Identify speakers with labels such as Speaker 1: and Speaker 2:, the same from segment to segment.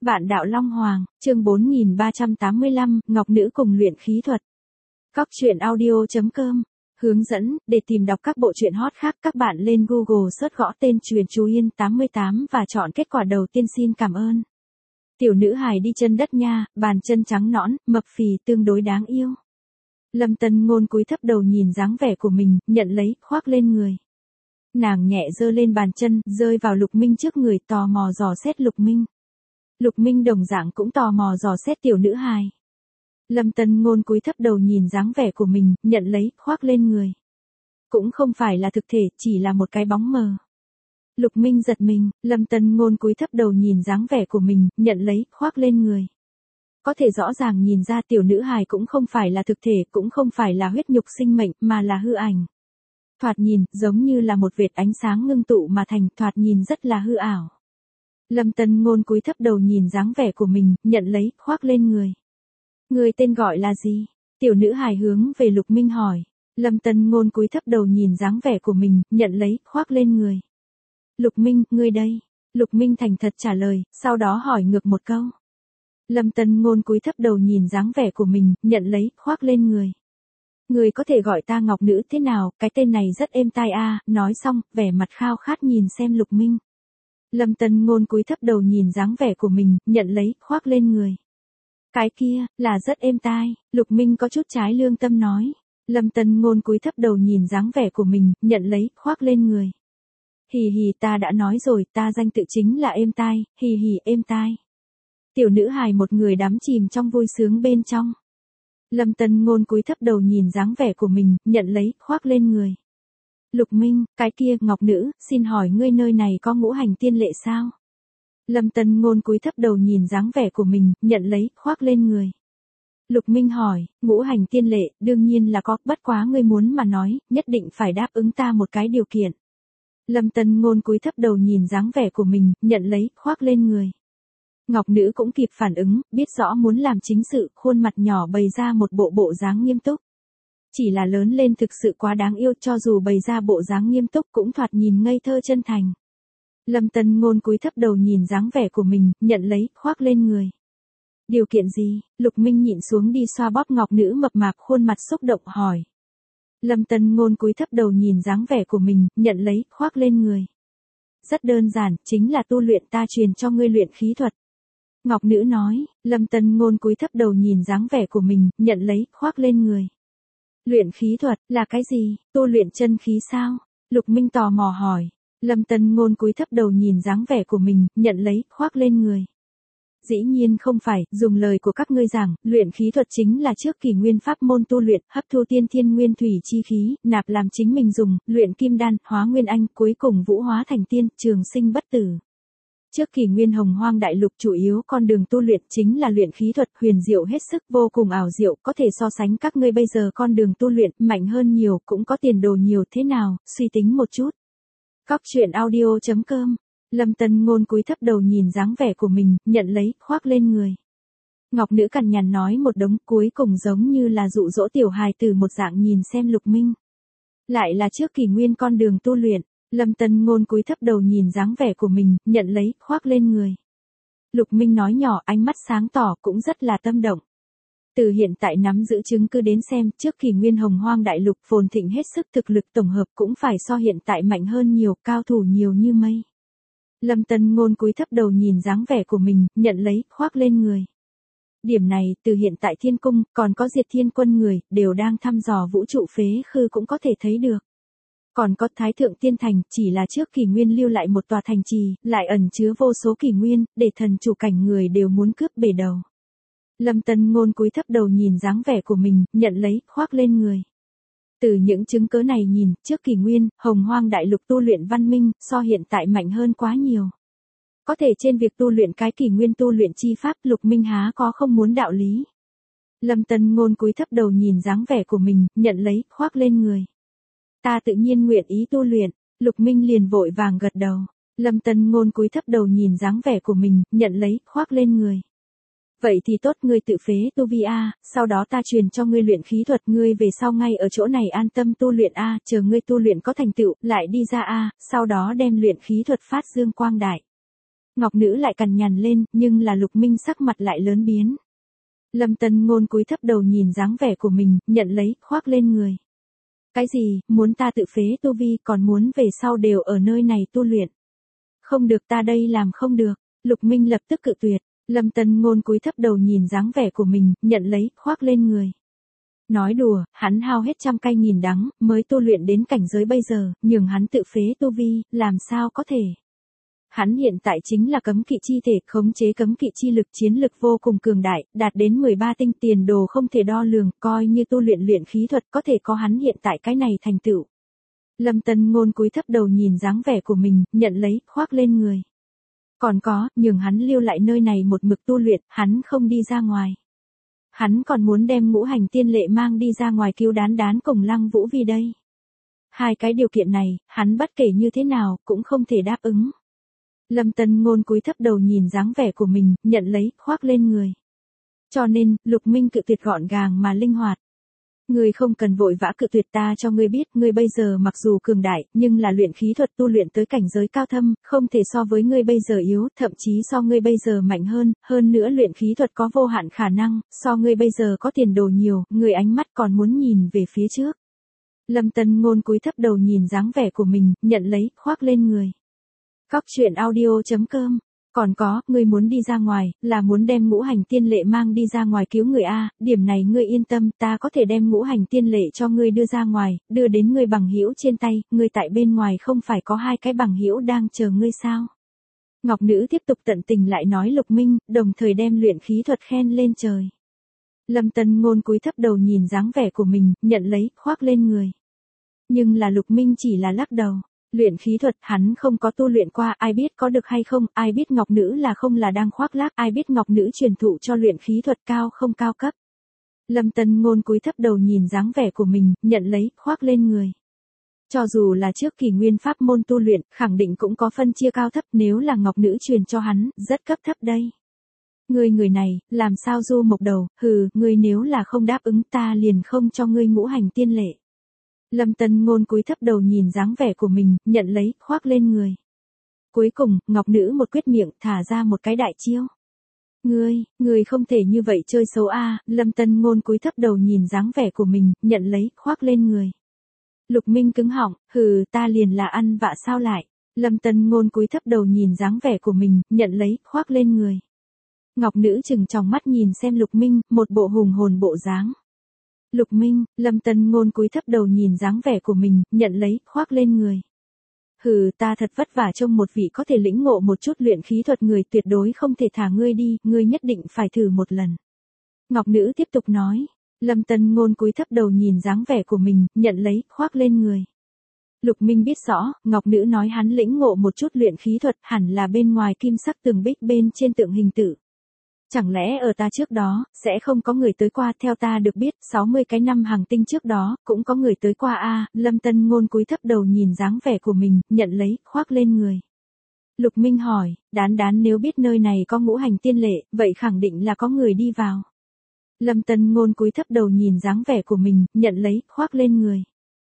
Speaker 1: Vạn đạo Long Hoàng, chương 4385, Ngọc Nữ cùng luyện khí thuật. Cóc truyện audio.com. Hướng dẫn, để tìm đọc các bộ truyện hot khác các bạn lên Google search gõ tên Truyền Chú Yên 88 và chọn kết quả đầu tiên. Xin cảm ơn. Tiểu nữ hài đi chân đất nha, bàn chân trắng nõn, mập phì tương đối đáng yêu. Lâm Tân Ngôn cúi thấp đầu nhìn dáng vẻ của mình, nhận lấy, khoác lên người. Nàng nhẹ giơ lên bàn chân, rơi vào Lục Minh trước người, tò mò dò xét Lục Minh. Lục Minh đồng dạng cũng tò mò dò xét tiểu nữ hài. Lâm Tân Ngôn cúi thấp đầu nhìn dáng vẻ của mình, nhận lấy, khoác lên người. Cũng không phải là thực thể, chỉ là một cái bóng mờ. Lục Minh giật mình, Lâm Tân Ngôn cúi thấp đầu nhìn dáng vẻ của mình, nhận lấy, khoác lên người. Có thể rõ ràng nhìn ra tiểu nữ hài cũng không phải là thực thể, cũng không phải là huyết nhục sinh mệnh, mà là hư ảnh. Thoạt nhìn, giống như là một vệt ánh sáng ngưng tụ mà thành, thoạt nhìn rất là hư ảo. Lâm Tân Ngôn cúi thấp đầu nhìn dáng vẻ của mình, nhận lấy, khoác lên người. Người tên gọi là gì? Tiểu nữ hài hướng về Lục Minh hỏi. Lâm Tân Ngôn cúi thấp đầu nhìn dáng vẻ của mình, nhận lấy, khoác lên người. Lục Minh, ngươi đây. Lục Minh thành thật trả lời, sau đó hỏi ngược một câu. Lâm Tân Ngôn cúi thấp đầu nhìn dáng vẻ của mình, nhận lấy, khoác lên người. Người có thể gọi ta Ngọc Nữ thế nào, cái tên này rất êm tai a. Nói xong, vẻ mặt khao khát nhìn xem Lục Minh. Lâm Tân Ngôn cúi thấp đầu nhìn dáng vẻ của mình, nhận lấy, khoác lên người. Cái kia, là rất êm tai, Lục Minh có chút trái lương tâm nói. Lâm Tân Ngôn cúi thấp đầu nhìn dáng vẻ của mình, nhận lấy, khoác lên người. Hì hì, ta đã nói rồi, ta danh tự chính là êm tai, hì hì, êm tai. Tiểu nữ hài một người đắm chìm trong vui sướng bên trong. Lâm Tân Ngôn cúi thấp đầu nhìn dáng vẻ của mình, nhận lấy, khoác lên người. Lục Minh, cái kia, Ngọc Nữ, xin hỏi ngươi nơi này có ngũ hành tiên lệ sao? Lâm Tân Ngôn cúi thấp đầu nhìn dáng vẻ của mình, nhận lấy, khoác lên người. Lục Minh hỏi, ngũ hành tiên lệ, đương nhiên là có, bất quá ngươi muốn mà nói, nhất định phải đáp ứng ta một cái điều kiện. Lâm Tân Ngôn cúi thấp đầu nhìn dáng vẻ của mình, nhận lấy, khoác lên người. Ngọc Nữ cũng kịp phản ứng, biết rõ muốn làm chính sự, khuôn mặt nhỏ bày ra một bộ dáng nghiêm túc. Chỉ là lớn lên thực sự quá đáng yêu, cho dù bày ra bộ dáng nghiêm túc cũng thoạt nhìn ngây thơ chân thành. Lâm Tân Ngôn cúi thấp đầu nhìn dáng vẻ của mình, nhận lấy, khoác lên người. Điều kiện gì? Lục Minh nhịn xuống đi xoa bóp Ngọc Nữ mập mạp khuôn mặt xúc động hỏi. Lâm Tân Ngôn cúi thấp đầu nhìn dáng vẻ của mình, nhận lấy, khoác lên người. Rất đơn giản, chính là tu luyện, ta truyền cho ngươi luyện khí thuật. Ngọc Nữ nói. Lâm Tân Ngôn cúi thấp đầu nhìn dáng vẻ của mình, nhận lấy, khoác lên người. Luyện khí thuật, là cái gì? Tu luyện chân khí sao? Lục Minh tò mò hỏi. Lâm Tân Ngôn cúi thấp đầu nhìn dáng vẻ của mình, nhận lấy, khoác lên người. Dĩ nhiên không phải, dùng lời của các ngươi giảng, luyện khí thuật chính là trước kỷ nguyên pháp môn tu luyện, hấp thu tiên thiên nguyên thủy chi khí, nạp làm chính mình dùng, luyện kim đan, hóa nguyên anh, cuối cùng vũ hóa thành tiên, trường sinh bất tử. Trước kỷ nguyên hồng hoang đại lục chủ yếu con đường tu luyện chính là luyện khí thuật, huyền diệu hết sức, vô cùng ảo diệu, có thể so sánh các ngươi bây giờ con đường tu luyện, mạnh hơn nhiều, cũng có tiền đồ nhiều thế nào, suy tính một chút. Cóc truyện audio.com. Lâm Tân Ngôn cúi thấp đầu nhìn dáng vẻ của mình, nhận lấy, khoác lên người. Ngọc Nữ cằn nhằn nói một đống, cuối cùng giống như là dụ dỗ tiểu hài tử một dạng nhìn xem Lục Minh. Lại là trước kỷ nguyên con đường tu luyện. Lâm Tân Ngôn cúi thấp đầu nhìn dáng vẻ của mình, nhận lấy, khoác lên người. Lục Minh nói nhỏ, ánh mắt sáng tỏ, cũng rất là tâm động. Từ hiện tại nắm giữ chứng cứ đến xem, trước kỷ nguyên hồng hoang đại lục phồn thịnh hết sức, thực lực tổng hợp cũng phải so hiện tại mạnh hơn nhiều, cao thủ nhiều như mây. Lâm Tân Ngôn cúi thấp đầu nhìn dáng vẻ của mình, nhận lấy, khoác lên người. Điểm này, từ hiện tại thiên cung, còn có Diệt Thiên Quân người, đều đang thăm dò vũ trụ phế khư cũng có thể thấy được. Còn có Thái Thượng Tiên Thành, chỉ là trước kỷ nguyên lưu lại một tòa thành trì, lại ẩn chứa vô số kỷ nguyên, để thần chủ cảnh người đều muốn cướp bể đầu. Lâm Tân Ngôn cúi thấp đầu nhìn dáng vẻ của mình, nhận lấy, khoác lên người. Từ những chứng cứ này nhìn, trước kỷ nguyên, hồng hoang đại lục tu luyện văn minh, so hiện tại mạnh hơn quá nhiều. Có thể trên việc tu luyện cái kỷ nguyên tu luyện chi pháp, Lục Minh há có không muốn đạo lý. Lâm Tân Ngôn cúi thấp đầu nhìn dáng vẻ của mình, nhận lấy, khoác lên người. Ta tự nhiên nguyện ý tu luyện. Lục Minh liền vội vàng gật đầu. Lâm Tân Ngôn cúi thấp đầu nhìn dáng vẻ của mình, nhận lấy, khoác lên người. Vậy thì tốt, ngươi tự phế tu vi a, sau đó ta truyền cho ngươi luyện khí thuật, ngươi về sau ngay ở chỗ này an tâm tu luyện a, chờ ngươi tu luyện có thành tựu, lại đi ra a, sau đó đem luyện khí thuật phát dương quang đại. Ngọc Nữ lại cằn nhằn lên, nhưng là Lục Minh sắc mặt lại lớn biến. Lâm Tân Ngôn cúi thấp đầu nhìn dáng vẻ của mình, nhận lấy, khoác lên người. Cái gì, muốn ta tự phế tu vi còn muốn về sau đều ở nơi này tu luyện. Không được, ta đây làm không được. Lục Minh lập tức cự tuyệt. Lâm Tân Ngôn cúi thấp đầu nhìn dáng vẻ của mình, nhận lấy, khoác lên người. Nói đùa, hắn hao hết trăm cay nghìn đắng, mới tu luyện đến cảnh giới bây giờ, nhường hắn tự phế tu vi, làm sao có thể. Hắn hiện tại chính là cấm kỵ chi thể, khống chế cấm kỵ chi lực, chiến lực vô cùng cường đại, đạt đến 13 tinh, tiền đồ không thể đo lường, coi như tu luyện luyện khí thuật có thể có hắn hiện tại cái này thành tựu. Lâm Tân Ngôn cúi thấp đầu nhìn dáng vẻ của mình, nhận lấy, khoác lên người. Còn có, nhường hắn lưu lại nơi này một mực tu luyện, hắn không đi ra ngoài. Hắn còn muốn đem ngũ hành tiên lệ mang đi ra ngoài cứu Đán Đán cùng Lăng Vũ Vi đây. Hai cái điều kiện này, hắn bất kể như thế nào, cũng không thể đáp ứng. Lâm Tân Ngôn cúi thấp đầu nhìn dáng vẻ của mình, nhận lấy, khoác lên người. Cho nên, Lục Minh cự tuyệt gọn gàng mà linh hoạt. Ngươi không cần vội vã cự tuyệt, ta cho ngươi biết, ngươi bây giờ mặc dù cường đại, nhưng là luyện khí thuật tu luyện tới cảnh giới cao thâm, không thể so với ngươi bây giờ yếu, thậm chí so ngươi bây giờ mạnh hơn nữa luyện khí thuật có vô hạn khả năng, so ngươi bây giờ có tiền đồ nhiều, ngươi ánh mắt còn muốn nhìn về phía trước. Lâm Tân Ngôn cúi thấp đầu nhìn dáng vẻ của mình, nhận lấy, khoác lên người. Cóc truyện audio.com. Còn có, ngươi muốn đi ra ngoài, là muốn đem ngũ hành tiên lệ mang đi ra ngoài cứu người a, điểm này ngươi yên tâm, ta có thể đem ngũ hành tiên lệ cho ngươi đưa ra ngoài, đưa đến ngươi bằng hữu trên tay, ngươi tại bên ngoài không phải có hai cái bằng hữu đang chờ ngươi sao? Ngọc Nữ tiếp tục tận tình lại nói Lục Minh, đồng thời đem luyện khí thuật khen lên trời. Lâm Tân Ngôn cúi thấp đầu nhìn dáng vẻ của mình, nhận lấy, khoác lên người. Nhưng là Lục Minh chỉ là lắc đầu. Luyện khí thuật hắn không có tu luyện qua, ai biết có được hay không, ai biết Ngọc Nữ là không là đang khoác lác, ai biết Ngọc Nữ truyền thụ cho luyện khí thuật cao không cao cấp. Lâm Tân Ngôn cúi thấp đầu nhìn dáng vẻ của mình, nhận lấy, khoác lên người. Cho dù là trước kỳ nguyên pháp môn tu luyện, khẳng định cũng có phân chia cao thấp, nếu là Ngọc Nữ truyền cho hắn, rất cấp thấp đây. Người này, làm sao du mộc đầu, hừ, ngươi nếu là không đáp ứng ta liền không cho ngươi ngũ hành tiên lệ. Lâm Tân Ngôn cúi thấp đầu nhìn dáng vẻ của mình, nhận lấy, khoác lên người. Cuối cùng, Ngọc Nữ một quyết miệng, thả ra một cái đại chiêu. Ngươi không thể như vậy chơi xấu a. Lâm Tân Ngôn cúi thấp đầu nhìn dáng vẻ của mình, nhận lấy, khoác lên người. Lục Minh cứng họng, hừ, ta liền là ăn vạ sao lại. Lâm Tân Ngôn cúi thấp đầu nhìn dáng vẻ của mình, nhận lấy, khoác lên người. Ngọc Nữ trừng tròng mắt nhìn xem Lục Minh, một bộ hùng hồn bộ dáng. Lục Minh, Lâm Tân Ngôn cúi thấp đầu nhìn dáng vẻ của mình, nhận lấy, khoác lên người. Hừ, ta thật vất vả trông một vị có thể lĩnh ngộ một chút luyện khí thuật người, tuyệt đối không thể thả ngươi đi, ngươi nhất định phải thử một lần. Ngọc Nữ tiếp tục nói. Lâm Tân Ngôn cúi thấp đầu nhìn dáng vẻ của mình, nhận lấy, khoác lên người. Lục Minh biết rõ, Ngọc Nữ nói hắn lĩnh ngộ một chút luyện khí thuật, hẳn là bên ngoài kim sắc tường bích bên trên tượng hình tử. Chẳng lẽ ở ta trước đó, sẽ không có người tới qua, theo ta được biết, 60 cái năm hàng tinh trước đó, cũng có người tới qua a. Lâm Tân Ngôn cúi thấp đầu nhìn dáng vẻ của mình, nhận lấy, khoác lên người. Lục Minh hỏi, Đán Đán nếu biết nơi này có ngũ hành tiên lệ, vậy khẳng định là có người đi vào. Lâm Tân Ngôn cúi thấp đầu nhìn dáng vẻ của mình, nhận lấy, khoác lên người.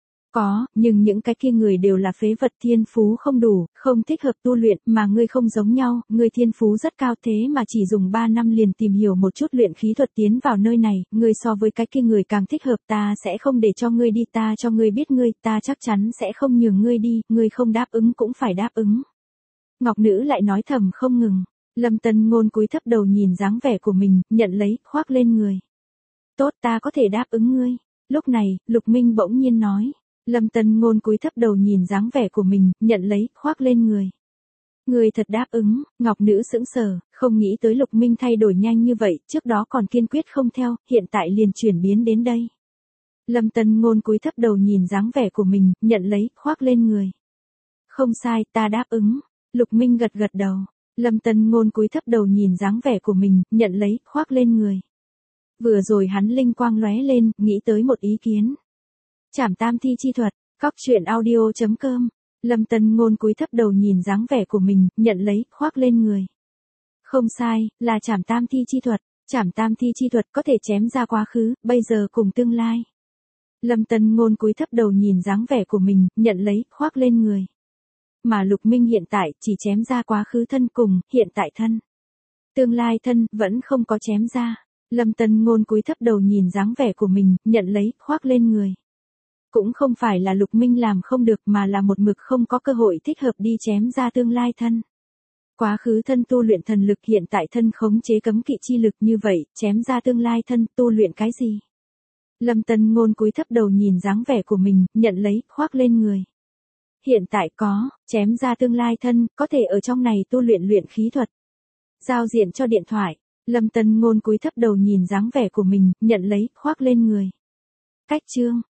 Speaker 1: Có, nhưng những cái kia người đều là phế vật, thiên phú không đủ, không thích hợp tu luyện, mà ngươi không giống nhau, ngươi thiên phú rất cao thế mà chỉ dùng 3 năm liền tìm hiểu một chút luyện khí thuật tiến vào nơi này, ngươi so với cái kia người càng thích hợp, ta sẽ không để cho ngươi đi, ta cho ngươi biết ngươi, ta chắc chắn sẽ không nhường ngươi đi, ngươi không đáp ứng cũng phải đáp ứng. Ngọc Nữ lại nói thầm không ngừng. Lâm Tân Ngôn cúi thấp đầu nhìn dáng vẻ của mình, nhận lấy, khoác lên người. Tốt, ta có thể đáp ứng ngươi. Lúc này, Lục Minh bỗng nhiên nói. Lâm Tân Ngôn cúi thấp đầu nhìn dáng vẻ của mình, nhận lấy, khoác lên người. Người thật đáp ứng. Ngọc Nữ sững sờ, không nghĩ tới Lục Minh thay đổi nhanh như vậy, trước đó còn kiên quyết không theo, hiện tại liền chuyển biến đến đây. Lâm Tân Ngôn cúi thấp đầu nhìn dáng vẻ của mình, nhận lấy, khoác lên người. Không sai, ta đáp ứng. Lục Minh gật gật đầu. Lâm Tân Ngôn cúi thấp đầu nhìn dáng vẻ của mình, nhận lấy, khoác lên người. Vừa rồi hắn linh quang lóe lên, nghĩ tới một ý kiến. Trảm tam thi chi thuật, cóc truyện audio.com. Lâm Tân Ngôn cúi thấp đầu nhìn dáng vẻ của mình, nhận lấy, khoác lên người. Không sai, là trảm tam thi chi thuật. Trảm tam thi chi thuật có thể chém ra quá khứ, bây giờ cùng tương lai. Lâm Tân Ngôn cúi thấp đầu nhìn dáng vẻ của mình, nhận lấy, khoác lên người. mà Lục Minh hiện tại chỉ chém ra quá khứ thân cùng hiện tại thân. Tương lai thân vẫn không có chém ra. Lâm Tân Ngôn cúi thấp đầu nhìn dáng vẻ của mình, nhận lấy, khoác lên người. Cũng không phải là Lục Minh làm không được mà là một mực không có cơ hội thích hợp đi chém ra tương lai thân. Quá khứ thân tu luyện thần lực, hiện tại thân khống chế cấm kỵ chi lực, như vậy, chém ra tương lai thân tu luyện cái gì? Lâm Tân Ngôn cúi thấp đầu nhìn dáng vẻ của mình, nhận lấy, khoác lên người. Hiện tại có, chém ra tương lai thân, có thể ở trong này tu luyện luyện khí thuật. Giao diện cho điện thoại. Lâm Tân Ngôn cúi thấp đầu nhìn dáng vẻ của mình, nhận lấy, khoác lên người. Cách chương.